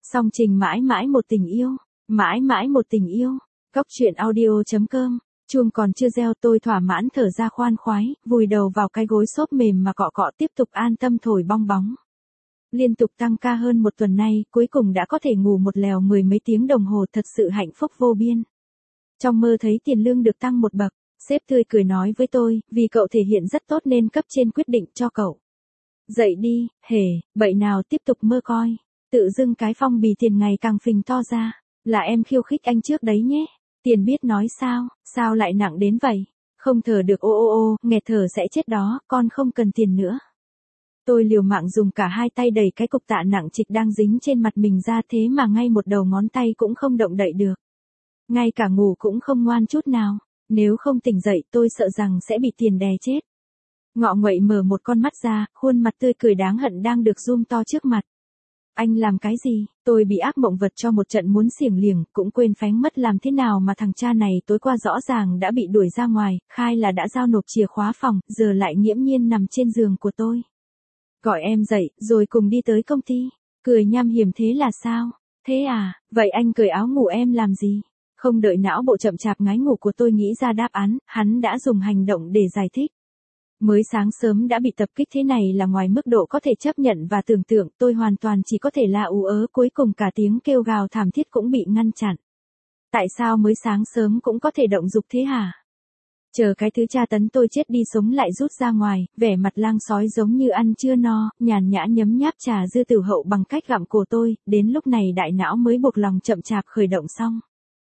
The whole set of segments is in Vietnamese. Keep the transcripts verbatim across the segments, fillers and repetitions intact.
Song trình mãi mãi một tình yêu, mãi mãi một tình yêu. Cốc truyện audio chấm com. Chuông còn chưa reo tôi thỏa mãn thở ra khoan khoái, vùi đầu vào cái gối xốp mềm mà cọ cọ tiếp tục an tâm thổi bong bóng. Liên tục tăng ca hơn một tuần nay, cuối cùng đã có thể ngủ một lèo mười mấy tiếng đồng hồ, thật sự hạnh phúc vô biên. Trong mơ thấy tiền lương được tăng một bậc, sếp tươi cười nói với tôi, vì cậu thể hiện rất tốt nên cấp trên quyết định cho cậu. Dậy đi, hề, bậy nào tiếp tục mơ coi. Tự dưng cái phong bì tiền ngày càng phình to ra, là em khiêu khích anh trước đấy nhé. Tiền biết nói sao, sao lại nặng đến vậy? Không thở được ô ô ô, nghẹt thở sẽ chết đó, con không cần tiền nữa. Tôi liều mạng dùng cả hai tay đẩy cái cục tạ nặng trịch đang dính trên mặt mình ra, thế mà ngay một đầu ngón tay cũng không động đậy được. Ngay cả ngủ cũng không ngoan chút nào, nếu không tỉnh dậy tôi sợ rằng sẽ bị tiền đè chết. Ngọ nguậy mở một con mắt ra, khuôn mặt tươi cười đáng hận đang được zoom to trước mặt. Anh làm cái gì? Tôi bị ác mộng vật cho một trận muốn xiềng liềng, cũng quên phánh mất làm thế nào mà thằng cha này tối qua rõ ràng đã bị đuổi ra ngoài, khai là đã giao nộp chìa khóa phòng, giờ lại nghiễm nhiên nằm trên giường của tôi. Gọi em dậy, rồi cùng đi tới công ty. Cười nham hiểm thế là sao? Thế à, vậy anh cởi áo ngủ em làm gì? Không đợi não bộ chậm chạp ngái ngủ của tôi nghĩ ra đáp án, hắn đã dùng hành động để giải thích. Mới sáng sớm đã bị tập kích thế này là ngoài mức độ có thể chấp nhận và tưởng tượng, tôi hoàn toàn chỉ có thể là ú ớ, cuối cùng cả tiếng kêu gào thảm thiết cũng bị ngăn chặn. Tại sao mới sáng sớm cũng có thể động dục thế hả? Chờ cái thứ tra tấn tôi chết đi sống lại rút ra ngoài, vẻ mặt lang sói giống như ăn chưa no, nhàn nhã nhấm nháp trà dư tử hậu bằng cách gặm cổ tôi, đến lúc này đại não mới buộc lòng chậm chạp khởi động xong.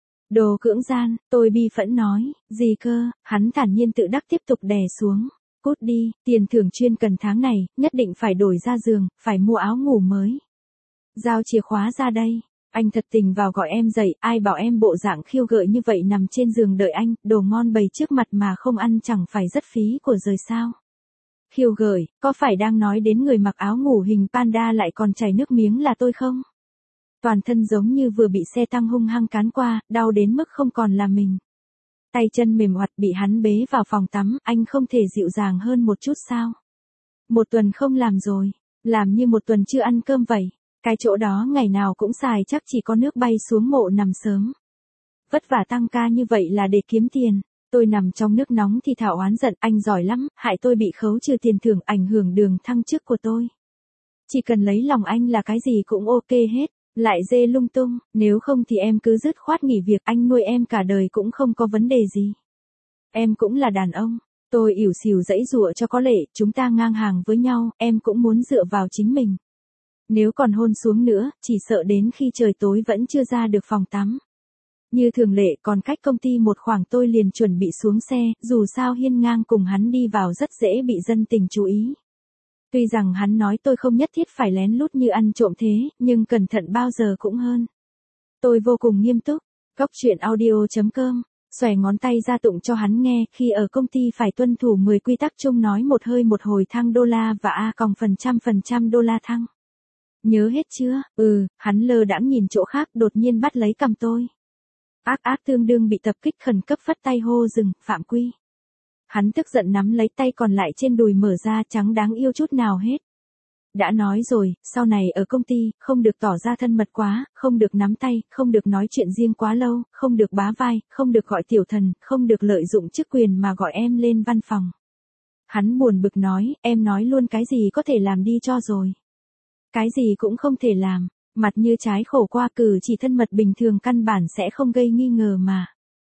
Đồ cưỡng gian, tôi bi phẫn nói, gì cơ, hắn thản nhiên tự đắc tiếp tục đè xuống. Cút đi, tiền thưởng chuyên cần tháng này, nhất định phải đổi ra giường, phải mua áo ngủ mới. Giao chìa khóa ra đây, anh thật tình vào gọi em dậy, ai bảo em bộ dạng khiêu gợi như vậy nằm trên giường đợi anh, đồ ngon bày trước mặt mà không ăn chẳng phải rất phí của rời sao. Khiêu gợi, có phải đang nói đến người mặc áo ngủ hình panda lại còn chảy nước miếng là tôi không? Toàn thân giống như vừa bị xe tăng hung hăng cán qua, đau đến mức không còn là mình. Tay chân mềm oặt bị hắn bế vào phòng tắm, anh không thể dịu dàng hơn một chút sao? Một tuần không làm rồi, làm như một tuần chưa ăn cơm vậy. Cái chỗ đó ngày nào cũng xài chắc chỉ có nước bay xuống mộ nằm sớm. Vất vả tăng ca như vậy là để kiếm tiền. Tôi nằm trong nước nóng thì thảo oán giận, anh giỏi lắm, hại tôi bị khấu trừ tiền thưởng, ảnh hưởng đường thăng chức của tôi. Chỉ cần lấy lòng anh là cái gì cũng ok hết. Lại dê lung tung, nếu không thì em cứ dứt khoát nghỉ việc, anh nuôi em cả đời cũng không có vấn đề gì. Em cũng là đàn ông, tôi ỉu xìu giãy giụa cho có lệ, chúng ta ngang hàng với nhau, em cũng muốn dựa vào chính mình. Nếu còn hôn xuống nữa, chỉ sợ đến khi trời tối vẫn chưa ra được phòng tắm. Như thường lệ còn cách công ty một khoảng tôi liền chuẩn bị xuống xe, dù sao hiên ngang cùng hắn đi vào rất dễ bị dân tình chú ý. Tuy rằng hắn nói tôi không nhất thiết phải lén lút như ăn trộm thế, nhưng cẩn thận bao giờ cũng hơn. Tôi vô cùng nghiêm túc. Cốc truyện audio chấm com. Xòe ngón tay ra tụng cho hắn nghe, khi ở công ty phải tuân thủ mười quy tắc chung, nói một hơi một hồi thăng đô la và A còng phần trăm phần trăm đô la thăng. Nhớ hết chưa? Ừ, hắn lơ đãng nhìn chỗ khác, đột nhiên bắt lấy cầm tôi. Ác ác tương đương bị tập kích khẩn cấp phất tay hô dừng, phạm quy. Hắn tức giận nắm lấy tay còn lại trên đùi mở ra, trắng đáng yêu chút nào hết. Đã nói rồi, sau này ở công ty, không được tỏ ra thân mật quá, không được nắm tay, không được nói chuyện riêng quá lâu, không được bá vai, không được gọi tiểu thần, không được lợi dụng chức quyền mà gọi em lên văn phòng. Hắn buồn bực nói, em nói luôn cái gì có thể làm đi cho rồi. Cái gì cũng không thể làm, mặt như trái khổ qua, cử chỉ thân mật bình thường căn bản sẽ không gây nghi ngờ mà.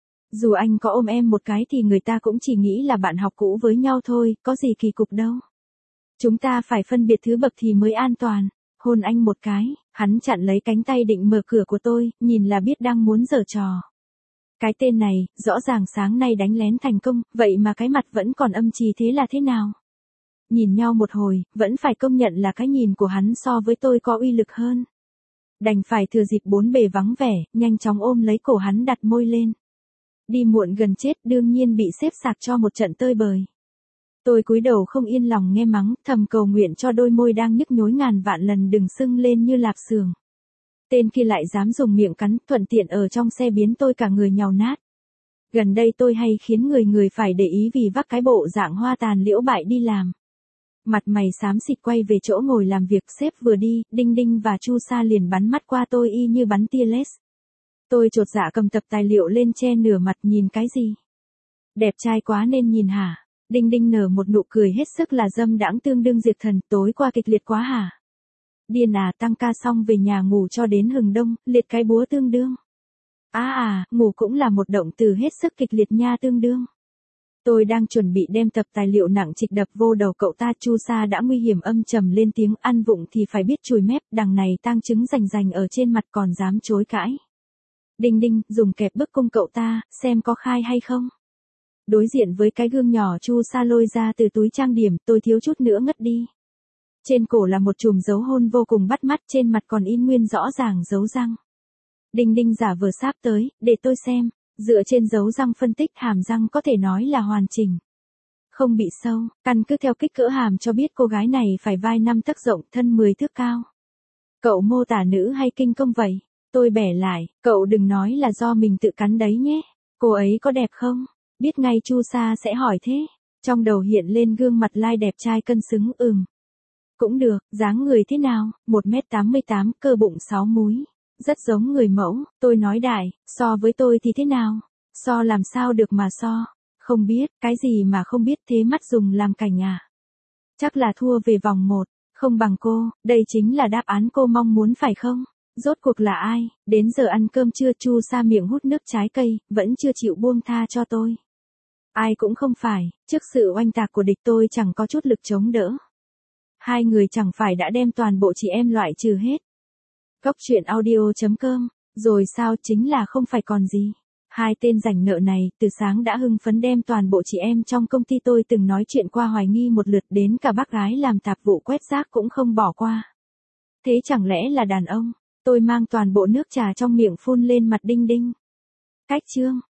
Dù anh có ôm em một cái thì người ta cũng chỉ nghĩ là bạn học cũ với nhau thôi, có gì kỳ cục đâu. Chúng ta phải phân biệt thứ bậc thì mới an toàn. Hôn anh một cái, hắn chặn lấy cánh tay định mở cửa của tôi, nhìn là biết đang muốn giở trò. Cái tên này, rõ ràng sáng nay đánh lén thành công, vậy mà cái mặt vẫn còn âm trì thế là thế nào? Nhìn nhau một hồi, vẫn phải công nhận là cái nhìn của hắn so với tôi có uy lực hơn. Đành phải thừa dịp bốn bề vắng vẻ, nhanh chóng ôm lấy cổ hắn đặt môi lên. Đi muộn gần chết, đương nhiên bị xếp sạc cho một trận tơi bời. Tôi cúi đầu không yên lòng nghe mắng, thầm cầu nguyện cho đôi môi đang nhức nhối ngàn vạn lần đừng sưng lên như lạp xưởng. Tên kia lại dám dùng miệng cắn, thuận tiện ở trong xe biến tôi cả người nhàu nát. Gần đây tôi hay khiến người người phải để ý vì vác cái bộ dạng hoa tàn liễu bại đi làm. Mặt mày xám xịt quay về chỗ ngồi làm việc, sếp vừa đi, Đinh Đinh và Chu Sa liền bắn mắt qua tôi y như bắn tia laser. Tôi chột dạ cầm tập tài liệu lên che nửa mặt, nhìn cái gì? Đẹp trai quá nên nhìn hả? Đinh Đinh nở một nụ cười hết sức là dâm đãng, tương đương diệt thần, tối qua kịch liệt quá hả? Điên à, tăng ca xong về nhà ngủ cho đến hừng đông, liệt cái búa tương đương. À à, ngủ cũng là một động từ hết sức kịch liệt nha, tương đương. Tôi đang chuẩn bị đem tập tài liệu nặng trịch đập vô đầu cậu ta, Chu Sa đã nguy hiểm âm trầm lên tiếng, ăn vụng thì phải biết chùi mép, đằng này tang chứng rành rành ở trên mặt còn dám chối cãi. Đinh Đinh, dùng kẹp bức cung cậu ta, xem có khai hay không. Đối diện với cái gương nhỏ Chu Sa lôi ra từ túi trang điểm, tôi thiếu chút nữa ngất đi. Trên cổ là một chùm dấu hôn vô cùng bắt mắt, trên mặt còn in nguyên rõ ràng dấu răng. Đinh Đinh giả vờ sáp tới, để tôi xem. Dựa trên dấu răng phân tích, hàm răng có thể nói là hoàn chỉnh. Không bị sâu, căn cứ theo kích cỡ hàm cho biết cô gái này phải vai năm tấc rộng, thân mười thước cao. Cậu mô tả nữ hay kinh công vậy? Tôi bẻ lại, cậu đừng nói là do mình tự cắn đấy nhé. Cô ấy có đẹp không? Biết ngay Chu Sa sẽ hỏi thế. Trong đầu hiện lên gương mặt lai đẹp trai cân xứng, ừm. Cũng được, dáng người thế nào? một mét tám mươi tám, cơ bụng sáu múi. Rất giống người mẫu, tôi nói đại, so với tôi thì thế nào? So làm sao được mà so? Không biết, cái gì mà không biết, thế mắt dùng làm cảnh à? Chắc là thua về vòng một, không bằng cô, đây chính là đáp án cô mong muốn phải không? Rốt cuộc là ai? Đến giờ ăn cơm trưa, Chu Sa miệng hút nước trái cây, vẫn chưa chịu buông tha cho tôi. Ai cũng không phải, trước sự oanh tạc của địch tôi chẳng có chút lực chống đỡ. Hai người chẳng phải đã đem toàn bộ chị em loại trừ hết. Cóc truyện audio chấm com, rồi sao, chính là không phải còn gì. Hai tên rảnh nợ này, từ sáng đã hưng phấn đem toàn bộ chị em trong công ty tôi từng nói chuyện qua hoài nghi một lượt, đến cả bác gái làm tạp vụ quét rác cũng không bỏ qua. Thế chẳng lẽ là đàn ông? Tôi mang toàn bộ nước trà trong miệng phun lên mặt Đinh Đinh. Cách chương.